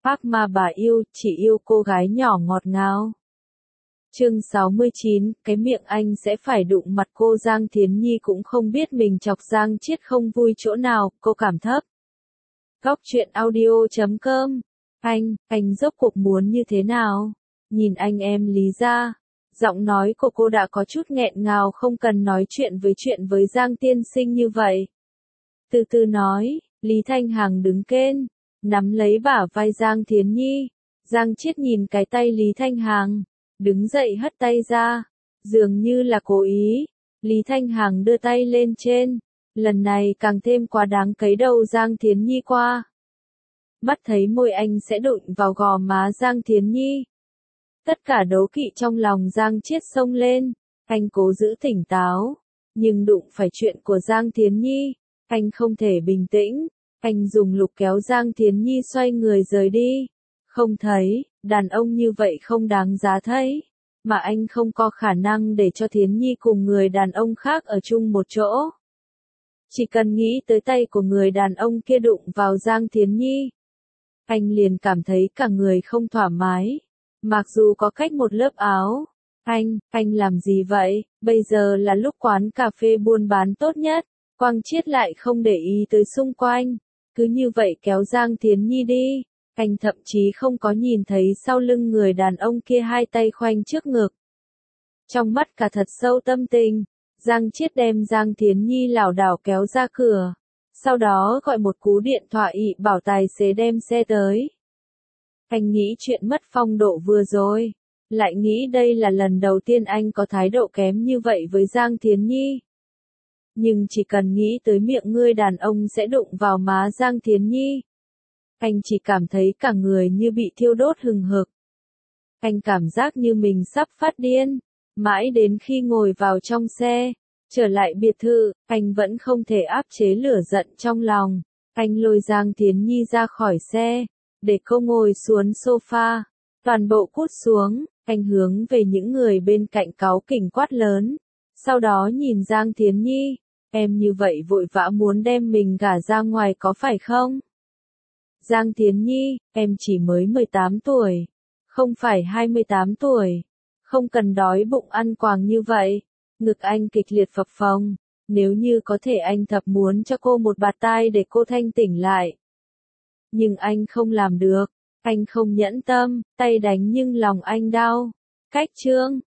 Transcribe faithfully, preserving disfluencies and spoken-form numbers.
Ác ma bà yêu, chỉ yêu cô gái nhỏ ngọt ngào. Chương sáu mươi chín, cái miệng anh sẽ phải đụng mặt cô. Giang Thiến Nhi cũng không biết mình chọc Giang Chiết không vui chỗ nào, cô cảm thấp. Góc truyện audio chấm com. Anh, anh rốt cuộc muốn như thế nào? Nhìn anh em Lý ra. Giọng nói của cô đã có chút nghẹn ngào, không cần nói chuyện với chuyện với Giang tiên sinh như vậy. Từ từ nói, Lý Thanh Hằng đứng kên, nắm lấy bả vai Giang Thiến Nhi. Giang Chiết nhìn cái tay Lý Thanh Hằng, đứng dậy hất tay ra, dường như là cố ý. Lý Thanh Hằng đưa tay lên trên, lần này càng thêm quá đáng, cấy đầu Giang Thiến Nhi qua. Mắt thấy môi anh sẽ đụng vào gò má Giang Thiến Nhi. Tất cả đố kỵ trong lòng Giang Chiết xông lên, anh cố giữ tỉnh táo, nhưng đụng phải chuyện của Giang Thiến Nhi, anh không thể bình tĩnh. Anh dùng lục kéo Giang Thiến Nhi xoay người rời đi. Không thấy, đàn ông như vậy không đáng giá thấy, mà anh không có khả năng để cho Thiến Nhi cùng người đàn ông khác ở chung một chỗ. Chỉ cần nghĩ tới tay của người đàn ông kia đụng vào Giang Thiến Nhi, anh liền cảm thấy cả người không thoải mái. Mặc dù có cách một lớp áo, anh, anh làm gì vậy? Bây giờ là lúc quán cà phê buôn bán tốt nhất. Quang Chiết lại không để ý tới xung quanh, cứ như vậy kéo Giang Thiến Nhi đi. Anh thậm chí không có nhìn thấy sau lưng người đàn ông kia hai tay khoanh trước ngực. Trong mắt cả thật sâu tâm tình, Giang Chiết đem Giang Thiến Nhi lảo đảo kéo ra cửa, sau đó gọi một cú điện thoại ị bảo tài xế đem xe tới. Anh nghĩ chuyện mất phong độ vừa rồi, lại nghĩ đây là lần đầu tiên anh có thái độ kém như vậy với Giang Thiến Nhi. Nhưng chỉ cần nghĩ tới miệng người đàn ông sẽ đụng vào má Giang Thiến Nhi, anh chỉ cảm thấy cả người như bị thiêu đốt hừng hực. Anh cảm giác như mình sắp phát điên, mãi đến khi ngồi vào trong xe, trở lại biệt thự, anh vẫn không thể áp chế lửa giận trong lòng. Anh lôi Giang Thiến Nhi ra khỏi xe, để cô ngồi xuống sofa, toàn bộ cút xuống, anh hướng về những người bên cạnh cáu kỉnh quát lớn. Sau đó nhìn Giang Thiến Nhi, em như vậy vội vã muốn đem mình gả ra ngoài có phải không? Giang Thiến Nhi, em chỉ mới mười tám tuổi, không phải hai mươi tám tuổi, không cần đói bụng ăn quàng như vậy. Ngực anh kịch liệt phập phồng, nếu như có thể anh thật muốn cho cô một bạt tai để cô thanh tỉnh lại. Nhưng anh không làm được, anh không nhẫn tâm, tay đánh nhưng lòng anh đau. Cách chương